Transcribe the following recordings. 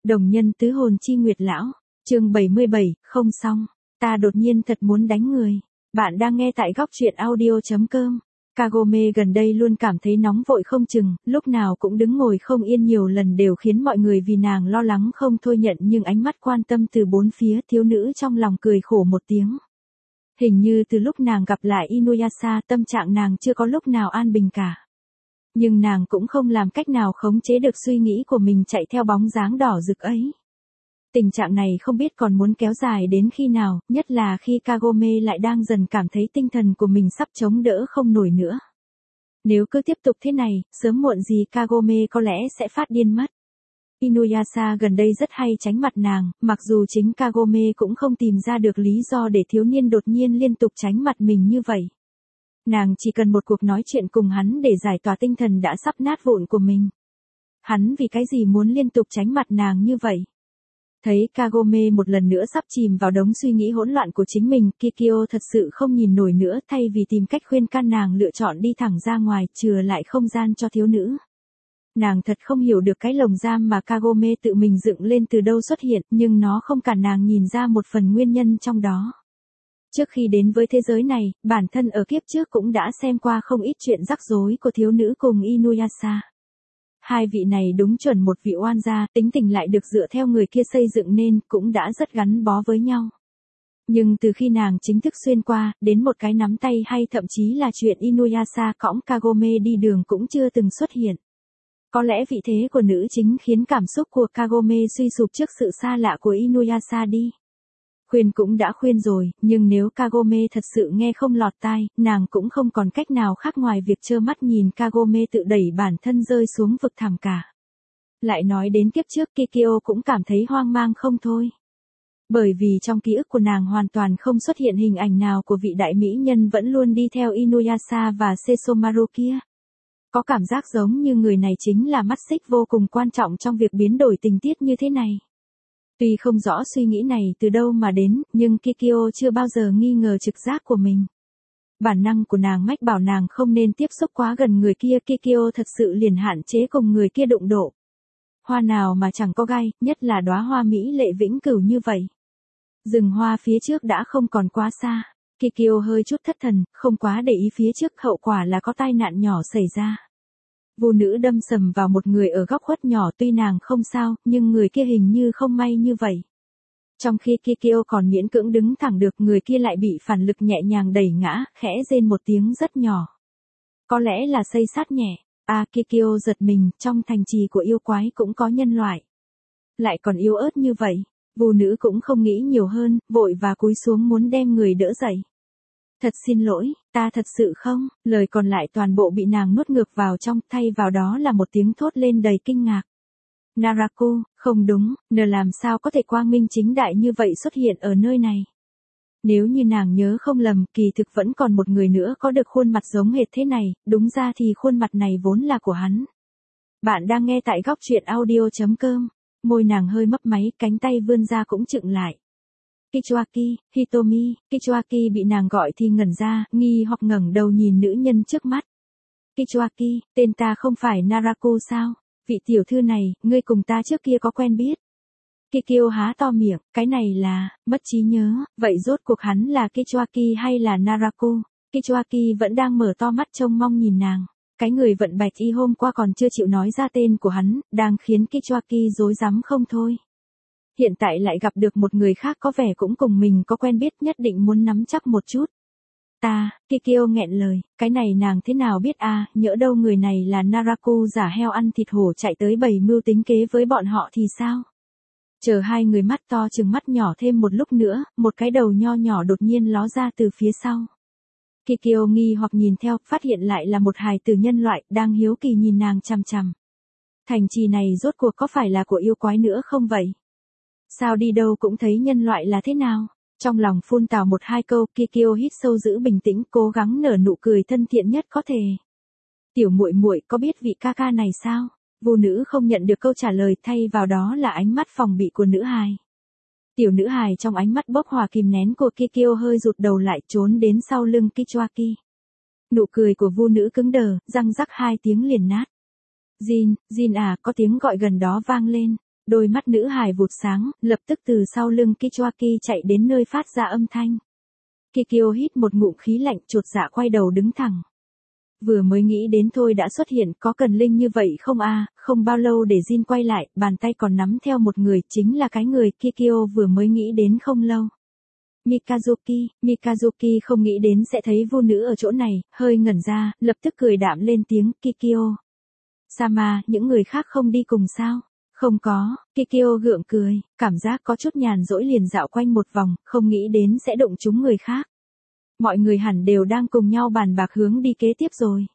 Đồng nhân tứ hồn chi nguyệt lão, chương 77, không xong, ta đột nhiên thật muốn đánh người. Bạn đang nghe tại góc truyện audio.com. Kagome gần đây luôn cảm thấy nóng vội không chừng, lúc nào cũng đứng ngồi không yên, nhiều lần đều khiến mọi người vì nàng lo lắng không thôi nhận nhưng ánh mắt quan tâm từ bốn phía. Thiếu nữ trong lòng cười khổ một tiếng. Hình như từ lúc nàng gặp lại Inuyasha, tâm trạng nàng chưa có lúc nào an bình cả. Nhưng nàng cũng không làm cách nào khống chế được suy nghĩ của mình chạy theo bóng dáng đỏ rực ấy. Tình trạng này không biết còn muốn kéo dài đến khi nào, nhất là khi Kagome lại đang dần cảm thấy tinh thần của mình sắp chống đỡ không nổi nữa. Nếu cứ tiếp tục thế này, sớm muộn gì Kagome có lẽ sẽ phát điên mất. Inuyasha gần đây rất hay tránh mặt nàng, mặc dù chính Kagome cũng không tìm ra được lý do để thiếu niên đột nhiên liên tục tránh mặt mình như vậy. Nàng chỉ cần một cuộc nói chuyện cùng hắn để giải tỏa tinh thần đã sắp nát vụn của mình. Hắn vì cái gì muốn liên tục tránh mặt nàng như vậy? Thấy Kagome một lần nữa sắp chìm vào đống suy nghĩ hỗn loạn của chính mình, Kikyo thật sự không nhìn nổi nữa, thay vì tìm cách khuyên can nàng lựa chọn đi thẳng ra ngoài, chừa lại không gian cho thiếu nữ. Nàng thật không hiểu được cái lồng giam mà Kagome tự mình dựng lên từ đâu xuất hiện, nhưng nó không cản nàng nhìn ra một phần nguyên nhân trong đó. Trước khi đến với thế giới này, bản thân ở kiếp trước cũng đã xem qua không ít chuyện rắc rối của thiếu nữ cùng Inuyasha. Hai vị này đúng chuẩn một vị oan gia, tính tình lại được dựa theo người kia xây dựng nên cũng đã rất gắn bó với nhau. Nhưng từ khi nàng chính thức xuyên qua, đến một cái nắm tay hay thậm chí là chuyện Inuyasha cõng Kagome đi đường cũng chưa từng xuất hiện. Có lẽ vị thế của nữ chính khiến cảm xúc của Kagome suy sụp trước sự xa lạ của Inuyasha đi. Khuyên cũng đã khuyên rồi, nhưng nếu Kagome thật sự nghe không lọt tai, nàng cũng không còn cách nào khác ngoài việc trơ mắt nhìn Kagome tự đẩy bản thân rơi xuống vực thẳm cả. Lại nói đến kiếp trước, Kikyo cũng cảm thấy hoang mang không thôi. Bởi vì trong ký ức của nàng hoàn toàn không xuất hiện hình ảnh nào của vị đại mỹ nhân vẫn luôn đi theo Inuyasha và Sesomaru kia. Có cảm giác giống như người này chính là mắt xích vô cùng quan trọng trong việc biến đổi tình tiết như thế này. Tuy không rõ suy nghĩ này từ đâu mà đến, nhưng Kikyo chưa bao giờ nghi ngờ trực giác của mình. Bản năng của nàng mách bảo nàng không nên tiếp xúc quá gần người kia, Kikyo thật sự liền hạn chế cùng người kia đụng độ. Hoa nào mà chẳng có gai, nhất là đóa hoa mỹ lệ vĩnh cửu như vậy. Rừng hoa phía trước đã không còn quá xa, Kikyo hơi chút thất thần, không quá để ý phía trước, hậu quả là có tai nạn nhỏ xảy ra. Vô nữ đâm sầm vào một người ở góc khuất nhỏ, tuy nàng không sao, nhưng người kia hình như không may như vậy. Trong khi Kikyo còn miễn cưỡng đứng thẳng được, người kia lại bị phản lực nhẹ nhàng đẩy ngã, khẽ rên một tiếng rất nhỏ. Có lẽ là xây sát nhẹ. Kikyo giật mình, trong thành trì của yêu quái cũng có nhân loại. Lại còn yếu ớt như vậy. Vô nữ cũng không nghĩ nhiều hơn, vội và cúi xuống muốn đem người đỡ dậy. Thật xin lỗi, ta thật sự không, lời còn lại toàn bộ bị nàng nuốt ngược vào trong, thay vào đó là một tiếng thốt lên đầy kinh ngạc. Naraku, không đúng, làm sao có thể quang minh chính đại như vậy xuất hiện ở nơi này. Nếu như nàng nhớ không lầm, kỳ thực vẫn còn một người nữa có được khuôn mặt giống hệt thế này, đúng ra thì khuôn mặt này vốn là của hắn. Bạn đang nghe tại góc truyện audio.com, môi nàng hơi mấp máy, cánh tay vươn ra cũng chựng lại. Kichuaki, Hitomi, Kichuaki bị nàng gọi thì ngẩn ra, nghi hoặc ngẩng đầu nhìn nữ nhân trước mắt. Kichuaki, tên ta không phải Naraku sao? Vị tiểu thư này, ngươi cùng ta trước kia có quen biết. Kikyo há to miệng, cái này là, mất trí nhớ, vậy rốt cuộc hắn là Kichuaki hay là Naraku? Kichuaki vẫn đang mở to mắt trông mong nhìn nàng. Cái người vận bạch y hôm qua còn chưa chịu nói ra tên của hắn, đang khiến Kichuaki rối rắm không thôi. Hiện tại lại gặp được một người khác có vẻ cũng cùng mình có quen biết, nhất định muốn nắm chắc một chút. Kikyo nghẹn lời, cái này nàng thế nào biết nhỡ đâu người này là Naraku giả heo ăn thịt hổ chạy tới bày mưu tính kế với bọn họ thì sao? Chờ hai người mắt to trừng mắt nhỏ thêm một lúc nữa, một cái đầu nho nhỏ đột nhiên ló ra từ phía sau. Kikyo nghi hoặc nhìn theo, phát hiện lại là một hài tử nhân loại, đang hiếu kỳ nhìn nàng chằm chằm. Thành trì này rốt cuộc có phải là của yêu quái nữa không vậy? Sao đi đâu cũng thấy nhân loại là thế nào? Trong lòng phun tào một hai câu, Kikyo hít sâu giữ bình tĩnh, cố gắng nở nụ cười thân thiện nhất có thể. Tiểu muội muội có biết vị ca ca này sao? Vô nữ không nhận được câu trả lời, thay vào đó là ánh mắt phòng bị của nữ hài. Tiểu nữ hài trong ánh mắt bốc hỏa kìm nén của Kikyo hơi rụt đầu lại, trốn đến sau lưng Kichuaki. Nụ cười của vô nữ cứng đờ, răng rắc hai tiếng liền nát. Jin, có tiếng gọi gần đó vang lên. Đôi mắt nữ hài vụt sáng, lập tức từ sau lưng Kichuaki chạy đến nơi phát ra âm thanh. Kikyo hít một ngụm khí lạnh, chột dạ quay đầu đứng thẳng. Vừa mới nghĩ đến thôi đã xuất hiện, có cần linh như vậy không a? Không bao lâu để Jin quay lại, bàn tay còn nắm theo một người, chính là cái người Kikyo vừa mới nghĩ đến không lâu. Mikazuki không nghĩ đến sẽ thấy vu nữ ở chỗ này, hơi ngẩn ra, lập tức cười đạm lên tiếng, Kikyo. Sama, những người khác không đi cùng sao? Không có, Kikyo gượng cười, cảm giác có chút nhàn rỗi liền dạo quanh một vòng, không nghĩ đến sẽ đụng trúng người khác. Mọi người hẳn đều đang cùng nhau bàn bạc hướng đi kế tiếp rồi.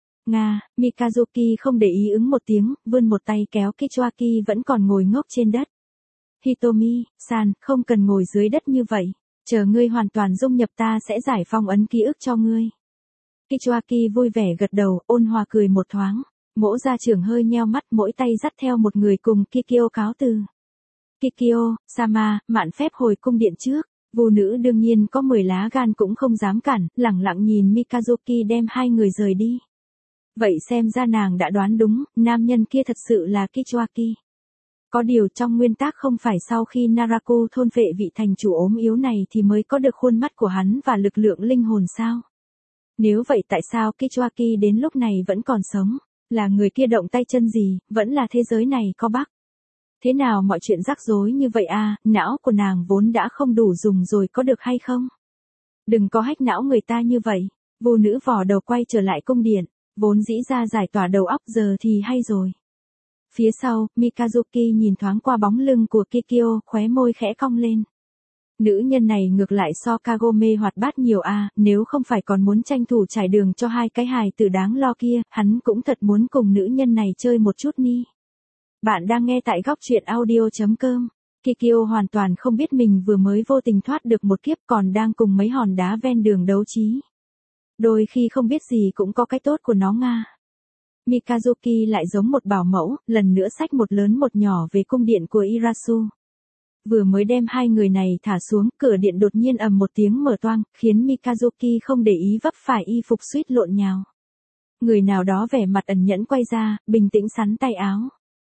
Mikazuki không để ý ứng một tiếng, vươn một tay kéo Kichuaki vẫn còn ngồi ngốc trên đất. Hitomi-san, không cần ngồi dưới đất như vậy. Chờ ngươi hoàn toàn dung nhập ta sẽ giải phong ấn ký ức cho ngươi. Kichuaki vui vẻ gật đầu, ôn hòa cười một thoáng. Mỗ gia trưởng hơi nheo mắt, mỗi tay dắt theo một người cùng Kikyo cáo từ. Kikyo, Sama, mạn phép hồi cung điện trước. Vu nữ đương nhiên có 10 lá gan cũng không dám cản, lẳng lặng nhìn Mikazuki đem hai người rời đi. Vậy xem ra nàng đã đoán đúng, nam nhân kia thật sự là Kichuaki. Có điều trong nguyên tắc không phải sau khi Naraku thôn vệ vị thành chủ ốm yếu này thì mới có được khuôn mắt của hắn và lực lượng linh hồn sao? Nếu vậy tại sao Kichuaki đến lúc này vẫn còn sống? Là người kia động tay chân gì, vẫn là thế giới này có bug? Thế nào mọi chuyện rắc rối như vậy à, não của nàng vốn đã không đủ dùng rồi có được hay không? Đừng có hách não người ta như vậy. Vu nữ vò đầu quay trở lại cung điện, vốn dĩ ra giải tỏa đầu óc giờ thì hay rồi. Phía sau, Mikazuki nhìn thoáng qua bóng lưng của Kikyo, khóe môi khẽ cong lên. Nữ nhân này ngược lại so Kagome hoạt bát nhiều à, nếu không phải còn muốn tranh thủ trải đường cho hai cái hài tử đáng lo kia, hắn cũng thật muốn cùng nữ nhân này chơi một chút ni. Bạn đang nghe tại góc truyện audio.com. Kikyo hoàn toàn không biết mình vừa mới vô tình thoát được một kiếp còn đang cùng mấy hòn đá ven đường đấu trí. Đôi khi không biết gì cũng có cái tốt của nó nga. Mikazuki lại giống một bảo mẫu, lần nữa xách một lớn một nhỏ về cung điện của Irasu. Vừa mới đem hai người này thả xuống, cửa điện đột nhiên ầm một tiếng mở toang, khiến Mikazuki không để ý vấp phải y phục suýt lộn nhào. Người nào đó vẻ mặt ẩn nhẫn quay ra, bình tĩnh sắn tay áo.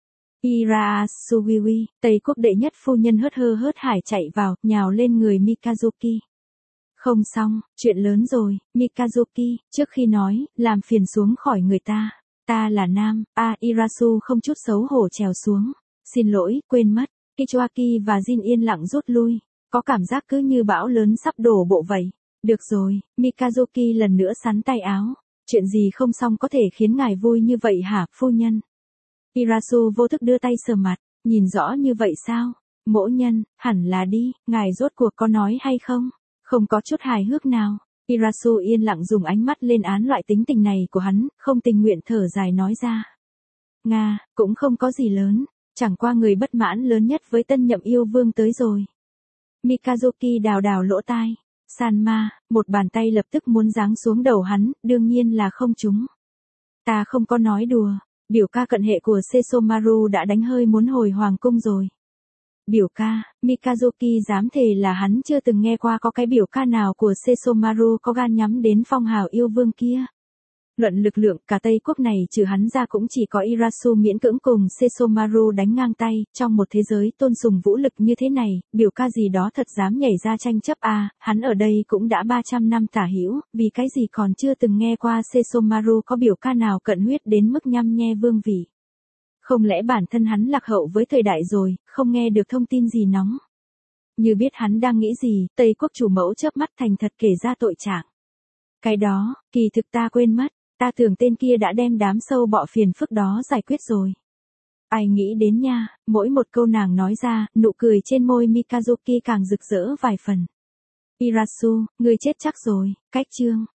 Irasugiwi, Tây quốc đệ nhất phu nhân hớt hải chạy vào, nhào lên người Mikazuki. Không xong, chuyện lớn rồi, Mikazuki, trước khi nói, làm phiền xuống khỏi người ta. Ta là nam, Irasu không chút xấu hổ trèo xuống. Xin lỗi, quên mất. Kichuaki và Jin yên lặng rút lui. Có cảm giác cứ như bão lớn sắp đổ bộ vậy. Được rồi, Mikazuki lần nữa sắn tay áo. Chuyện gì không xong có thể khiến ngài vui như vậy hả, phu nhân? Irasu vô thức đưa tay sờ mặt, nhìn rõ như vậy sao? Mỗ nhân, hẳn là đi, ngài rốt cuộc có nói hay không? Không có chút hài hước nào. Irasu yên lặng dùng ánh mắt lên án loại tính tình này của hắn, không tình nguyện thở dài nói ra. Cũng không có gì lớn, chẳng qua người bất mãn lớn nhất với tân nhậm yêu vương tới rồi. Mikazuki đào lỗ tai. Sanma, một bàn tay lập tức muốn giáng xuống đầu hắn, đương nhiên là không trúng. Ta không có nói đùa, biểu ca cận hệ của Sesomaru đã đánh hơi muốn hồi hoàng cung rồi. Biểu ca, Mikazuki dám thề là hắn chưa từng nghe qua có cái biểu ca nào của Sesomaru có gan nhắm đến phong hào yêu vương kia. Luận lực lượng, cả Tây quốc này trừ hắn ra cũng chỉ có Irasu miễn cưỡng cùng Sesomaru đánh ngang tay, trong một thế giới tôn sùng vũ lực như thế này, biểu ca gì đó thật dám nhảy ra tranh chấp à, hắn ở đây cũng đã 300 năm tả hữu, vì cái gì còn chưa từng nghe qua Sesomaru có biểu ca nào cận huyết đến mức nhăm nhe vương vị. Không lẽ bản thân hắn lạc hậu với thời đại rồi, không nghe được thông tin gì nóng. Như biết hắn đang nghĩ gì, Tây quốc chủ mẫu chớp mắt thành thật kể ra tội trạng. Cái đó, kỳ thực ta quên mất, ta tưởng tên kia đã đem đám sâu bọ phiền phức đó giải quyết rồi. Ai nghĩ đến nha, mỗi một câu nàng nói ra, nụ cười trên môi Mikazuki càng rực rỡ vài phần. Irasu, ngươi chết chắc rồi, cách chương.